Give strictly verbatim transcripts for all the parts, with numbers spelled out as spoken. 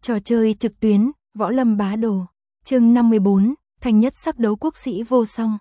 Trò chơi trực tuyến, Võ Lâm Bá Đồ. Chương năm mươi bốn, thành nhất sắc đấu quốc sĩ vô song.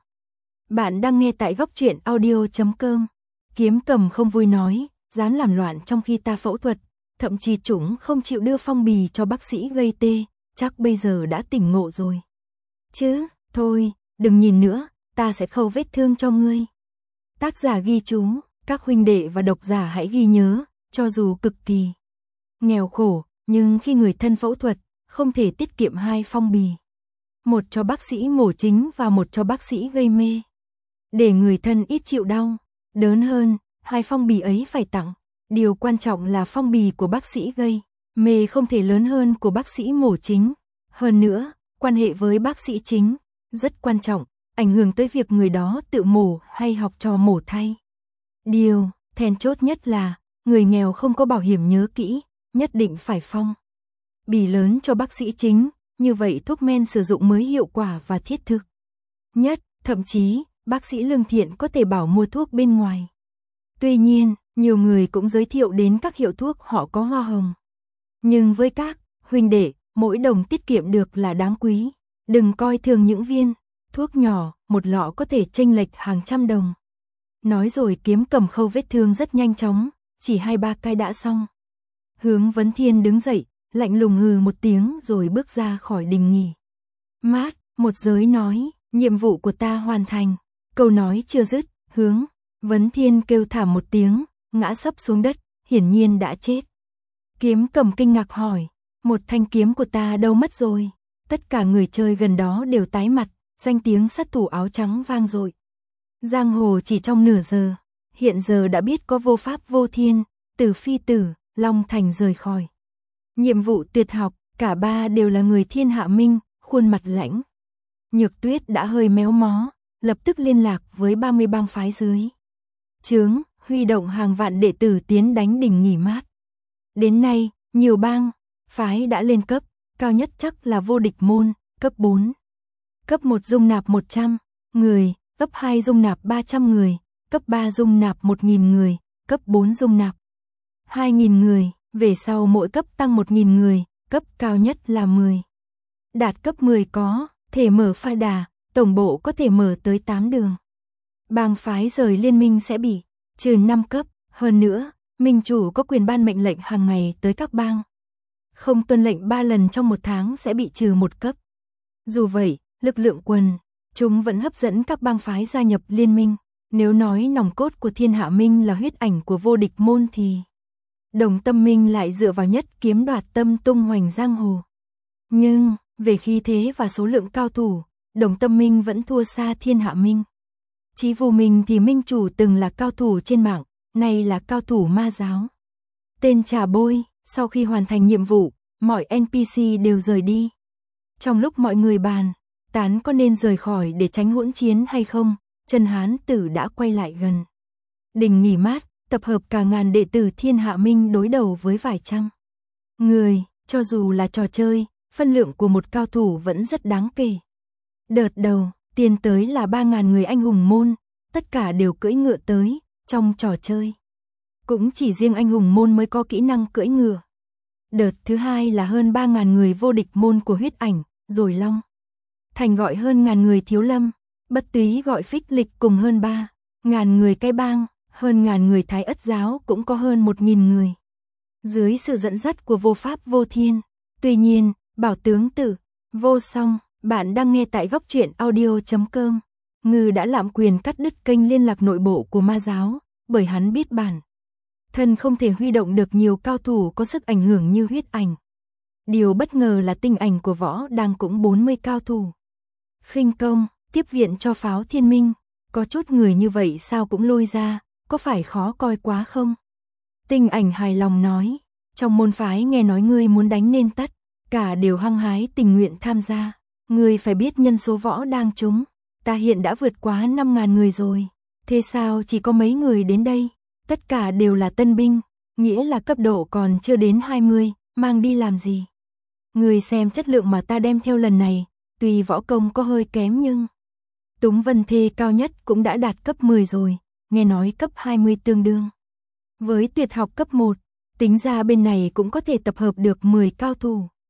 Bạn đang nghe tại góc truyện audio chấm com. Kiếm Cầm không vui nói, dám làm loạn trong khi ta phẫu thuật, thậm chí chúng không chịu đưa phong bì cho bác sĩ gây tê, chắc bây giờ đã tỉnh ngộ rồi. Chứ, thôi, đừng nhìn nữa, ta sẽ khâu vết thương cho ngươi. Tác giả ghi chú, các huynh đệ và độc giả hãy ghi nhớ, cho dù cực kỳ nghèo khổ, nhưng khi người thân phẫu thuật, không thể tiết kiệm hai phong bì. Một cho bác sĩ mổ chính và một cho bác sĩ gây mê. Để người thân ít chịu đau, đớn hơn, hai phong bì ấy phải tặng. Điều quan trọng là phong bì của bác sĩ gây mê không thể lớn hơn của bác sĩ mổ chính. Hơn nữa, quan hệ với bác sĩ chính rất quan trọng, ảnh hưởng tới việc người đó tự mổ hay học trò mổ thay. Điều then chốt nhất là, người nghèo không có bảo hiểm nhớ kỹ, nhất định phải phong bì lớn cho bác sĩ chính, như vậy thuốc men sử dụng mới hiệu quả và thiết thực nhất, thậm chí, bác sĩ lương thiện có thể bảo mua thuốc bên ngoài. Tuy nhiên, nhiều người cũng giới thiệu đến các hiệu thuốc họ có hoa hồng. Nhưng với các huynh đệ, mỗi đồng tiết kiệm được là đáng quý. Đừng coi thường những viên thuốc nhỏ, một lọ có thể chênh lệch hàng trăm đồng. Nói rồi Kiếm Cầm khâu vết thương rất nhanh chóng, chỉ hai ba cái đã xong. Hướng Vấn Thiên đứng dậy, lạnh lùng hừ một tiếng rồi bước ra khỏi đình nghỉ mát, một giới nói, nhiệm vụ của ta hoàn thành. Câu nói chưa dứt, Hướng Vấn Thiên kêu thảm một tiếng, ngã sấp xuống đất, hiển nhiên đã chết. Kiếm Cầm kinh ngạc hỏi, một thanh kiếm của ta đâu mất rồi? Tất cả người chơi gần đó đều tái mặt, danh tiếng sát thủ áo trắng vang dội. Giang hồ chỉ trong nửa giờ, hiện giờ đã biết có vô pháp vô thiên, Từ Phi Tử, Long Thành rời khỏi. Nhiệm vụ tuyệt học, cả ba đều là người Thiên Hạ Minh, khuôn mặt lãnh. Nhược Tuyết đã hơi méo mó, lập tức liên lạc với ba mươi bang phái dưới trướng, huy động hàng vạn đệ tử tiến đánh đỉnh nghỉ mát. Đến nay, nhiều bang phái đã lên cấp, cao nhất chắc là Vô Địch Môn, cấp bốn. Cấp một dung nạp một trăm người, cấp hai dung nạp ba trăm người, cấp ba dung nạp một nghìn người, cấp bốn dung nạp hai nghìn người, về sau mỗi cấp tăng một nghìn người, cấp cao nhất là mười. Đạt cấp mười có thể mở pha đà, tổng bộ có thể mở tới tám đường. Bang phái rời liên minh sẽ bị trừ năm cấp, hơn nữa, minh chủ có quyền ban mệnh lệnh hàng ngày tới các bang. Không tuân lệnh ba lần trong một tháng sẽ bị trừ một cấp. Dù vậy, lực lượng quần chúng vẫn hấp dẫn các bang phái gia nhập liên minh. Nếu nói nòng cốt của Thiên Hạ Minh là huyết ảnh của Vô Địch Môn thì Đồng Tâm Minh lại dựa vào nhất kiếm đoạt tâm tung hoành giang hồ. Nhưng, về khí thế và số lượng cao thủ, Đồng Tâm Minh vẫn thua xa Thiên Hạ Minh. Chí Vô Minh thì minh chủ từng là cao thủ trên mạng, nay là cao thủ ma giáo. Tên Trà Bôi, sau khi hoàn thành nhiệm vụ, mọi en pê xê đều rời đi. Trong lúc mọi người bàn tán có nên rời khỏi để tránh hỗn chiến hay không, Trần Hán Tử đã quay lại gần đình nghỉ mát, tập hợp cả ngàn đệ tử Thiên Hạ Minh đối đầu với vài trăm người. Cho dù là trò chơi, phân lượng của một cao thủ vẫn rất đáng kể. Đợt đầu, tiền tới là ba ngàn người anh hùng môn, tất cả đều cưỡi ngựa tới, trong trò chơi. Cũng chỉ riêng anh hùng môn mới có kỹ năng cưỡi ngựa. Đợt thứ hai là hơn ba ngàn người Vô Địch Môn của huyết ảnh, rồi Long Thành gọi hơn ngàn người Thiếu Lâm, Bất Túy gọi Phích Lịch cùng hơn ba ngàn người Cái Bang, hơn ngàn người Thái Ất Giáo cũng có hơn một nghìn người. Dưới sự dẫn dắt của Vô Pháp Vô Thiên. Tuy nhiên, Bảo Tướng Tử Vô Song, bạn đang nghe tại góc truyện audio chấm com. Ngư đã lạm quyền cắt đứt kênh liên lạc nội bộ của ma giáo, bởi hắn biết bản thân không thể huy động được nhiều cao thủ có sức ảnh hưởng như huyết ảnh. Điều bất ngờ là tinh ảnh của Võ đang cũng bốn mươi cao thủ. Khinh công, tiếp viện cho Pháo Thiên Minh, có chút người như vậy sao cũng lôi ra, có phải khó coi quá không? Tinh ảnh hài lòng nói, trong môn phái nghe nói ngươi muốn đánh nên tất cả đều hăng hái tình nguyện tham gia. Ngươi phải biết nhân số Võ đang trúng, ta hiện đã vượt quá năm ngàn người rồi. Thế sao chỉ có mấy người đến đây? Tất cả đều là tân binh, nghĩa là cấp độ còn chưa đến hai mươi, mang đi làm gì? Ngươi xem chất lượng mà ta đem theo lần này, tuy võ công có hơi kém nhưng Túng Vân Thê cao nhất cũng đã đạt cấp mười rồi, nghe nói cấp hai mươi tương đương với tuyệt học cấp một, tính ra bên này cũng có thể tập hợp được mười cao thủ.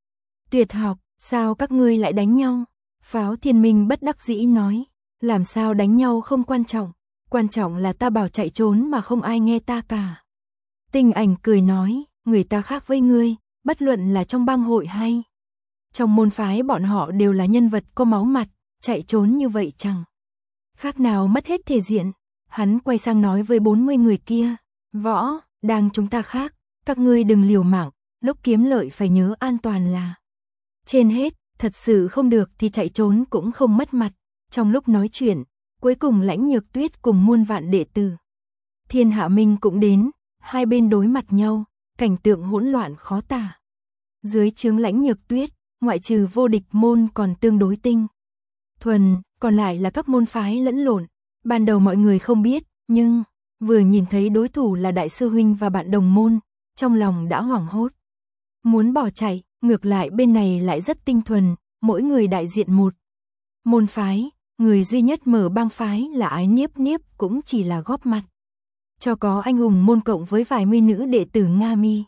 Tuyệt học, sao các ngươi lại đánh nhau? Pháo Thiên Minh bất đắc dĩ nói, làm sao đánh nhau không quan trọng, quan trọng là ta bảo chạy trốn mà không ai nghe ta cả. Tinh Ảnh cười nói, người ta khác với ngươi, bất luận là trong bang hội hay trong môn phái bọn họ đều là nhân vật có máu mặt, chạy trốn như vậy chẳng khác nào mất hết thể diện. Hắn quay sang nói với bốn mươi người kia, võ, đang chúng ta khác, các ngươi đừng liều mạng, lúc kiếm lợi phải nhớ an toàn là trên hết, thật sự không được thì chạy trốn cũng không mất mặt. Trong lúc nói chuyện, cuối cùng Lãnh Nhược Tuyết cùng muôn vạn đệ tử Thiên Hạ Minh cũng đến, hai bên đối mặt nhau, cảnh tượng hỗn loạn khó tả. Dưới trướng Lãnh Nhược Tuyết, ngoại trừ Vô Địch môn còn tương đối tinh thuần, còn lại là các môn phái lẫn lộn. Ban đầu mọi người không biết, nhưng vừa nhìn thấy đối thủ là đại sư huynh và bạn đồng môn, trong lòng đã hoảng hốt. Muốn bỏ chạy, ngược lại bên này lại rất tinh thuần, mỗi người đại diện một môn phái, người duy nhất mở bang phái là Ái Niếp Niếp cũng chỉ là góp mặt cho có anh hùng môn cộng với vài mươi nữ đệ tử Nga Mi.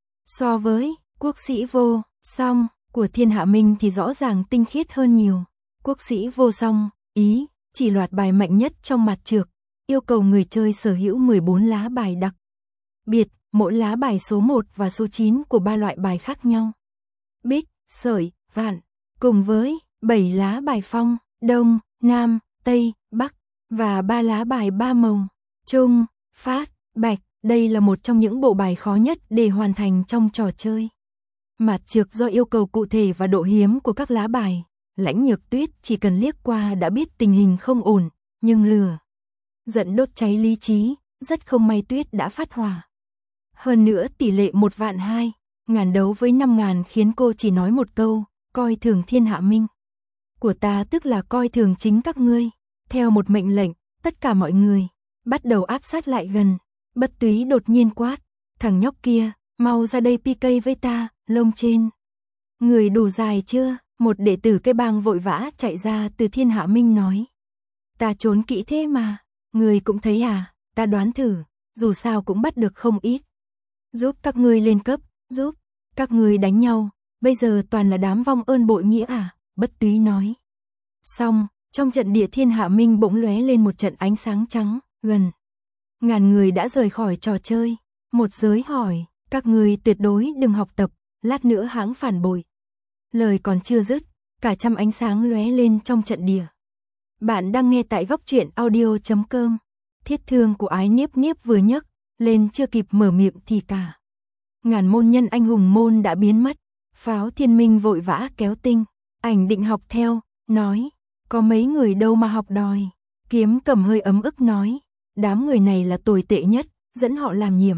So với Quốc Sĩ Vô Song của Thiên Hạ Minh thì rõ ràng tinh khiết hơn nhiều. Quốc Sĩ Vô Song, ý, chỉ loạt bài mạnh nhất trong mặt trược, yêu cầu người chơi sở hữu mười bốn lá bài đặc biệt, mỗi lá bài số một và số chín của ba loại bài khác nhau. Bích, sởi, vạn, cùng với bảy lá bài phong, đông, nam, tây, bắc và ba lá bài ba màu, trung, phát, bạch. Đây là một trong những bộ bài khó nhất để hoàn thành trong trò chơi. Mặt trược do yêu cầu cụ thể và độ hiếm của các lá bài, Lãnh Nhược Tuyết chỉ cần liếc qua đã biết tình hình không ổn, nhưng lửa giận đốt cháy lý trí, rất không may Tuyết đã phát hỏa. Hơn nữa tỷ lệ một vạn hai ngàn đấu với năm ngàn khiến cô chỉ nói một câu, coi thường Thiên Hạ Minh của ta, tức là coi thường chính các ngươi. Theo một mệnh lệnh, tất cả mọi người bắt đầu áp sát lại gần. Bất Túy đột nhiên quát, thằng nhóc kia, mau ra đây pê ca với ta, lông trên người đủ dài chưa? Một đệ tử cái bang vội vã chạy ra từ Thiên Hạ Minh nói, ta trốn kỹ thế mà, người cũng thấy à, ta đoán thử, dù sao cũng bắt được không ít. Giúp các ngươi lên cấp, giúp các ngươi đánh nhau, bây giờ toàn là đám vong ơn bội nghĩa à, Bất Túy nói. Xong, trong trận địa Thiên Hạ Minh bỗng lóe lên một trận ánh sáng trắng, gần ngàn người đã rời khỏi trò chơi. Một giới hỏi, các ngươi tuyệt đối đừng học tập, lát nữa hãng phản bội. Lời còn chưa dứt, cả trăm ánh sáng lóe lên trong trận địa. Bạn đang nghe tại góc truyện audio chấm com. Thiết thương của Ái Niếp Niếp vừa nhấc lên chưa kịp mở miệng thì cả ngàn môn nhân anh hùng môn đã biến mất. Pháo Thiên Minh vội vã kéo Tinh Ảnh định học theo, nói, có mấy người đâu mà học đòi. Kiếm Cầm hơi ấm ức nói, đám người này là tồi tệ nhất, dẫn họ làm nhiệm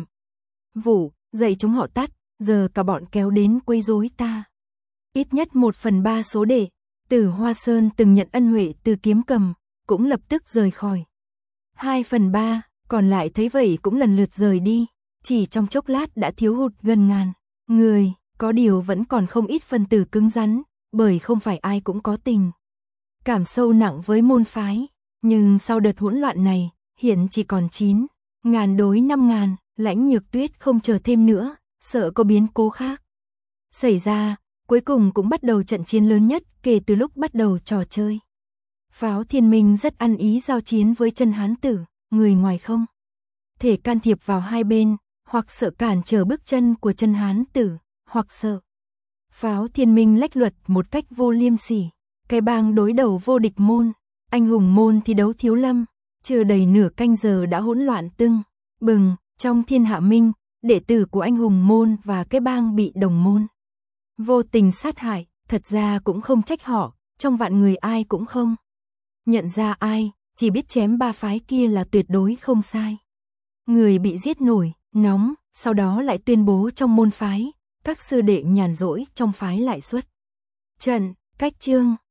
vụ, dạy chúng họ tắt, giờ cả bọn kéo đến quấy rối ta. Ít nhất một phần ba số đệ tử Hoa Sơn từng nhận ân huệ từ Kiếm Cầm, cũng lập tức rời khỏi. Hai phần ba, còn lại thấy vậy cũng lần lượt rời đi, chỉ trong chốc lát đã thiếu hụt gần ngàn người, có điều vẫn còn không ít phần tử cứng rắn, bởi không phải ai cũng có tình cảm sâu nặng với môn phái, nhưng sau đợt hỗn loạn này, hiện chỉ còn chín ngàn đối năm ngàn. Lãnh Nhược Tuyết không chờ thêm nữa, sợ có biến cố khác xảy ra, cuối cùng cũng bắt đầu trận chiến lớn nhất kể từ lúc bắt đầu trò chơi. Pháo Thiên Minh rất ăn ý giao chiến với chân hán tử, người ngoài không thể can thiệp vào hai bên, hoặc sợ cản trở bước chân của chân hán tử, hoặc sợ Pháo Thiên Minh lách luật một cách vô liêm sỉ. Cái bang đối đầu Vô Địch môn, anh hùng môn thi đấu thiếu lâm, chưa đầy nửa canh giờ đã hỗn loạn tưng bừng. Trong Thiên Hạ Minh, đệ tử của anh hùng môn và cái bang bị đồng môn vô tình sát hại, thật ra cũng không trách họ, trong vạn người ai cũng không nhận ra ai, chỉ biết chém ba phái kia là tuyệt đối không sai. Người bị giết nổi, nóng, sau đó lại tuyên bố trong môn phái, các sư đệ nhàn rỗi trong phái lại xuất trận, cách chương.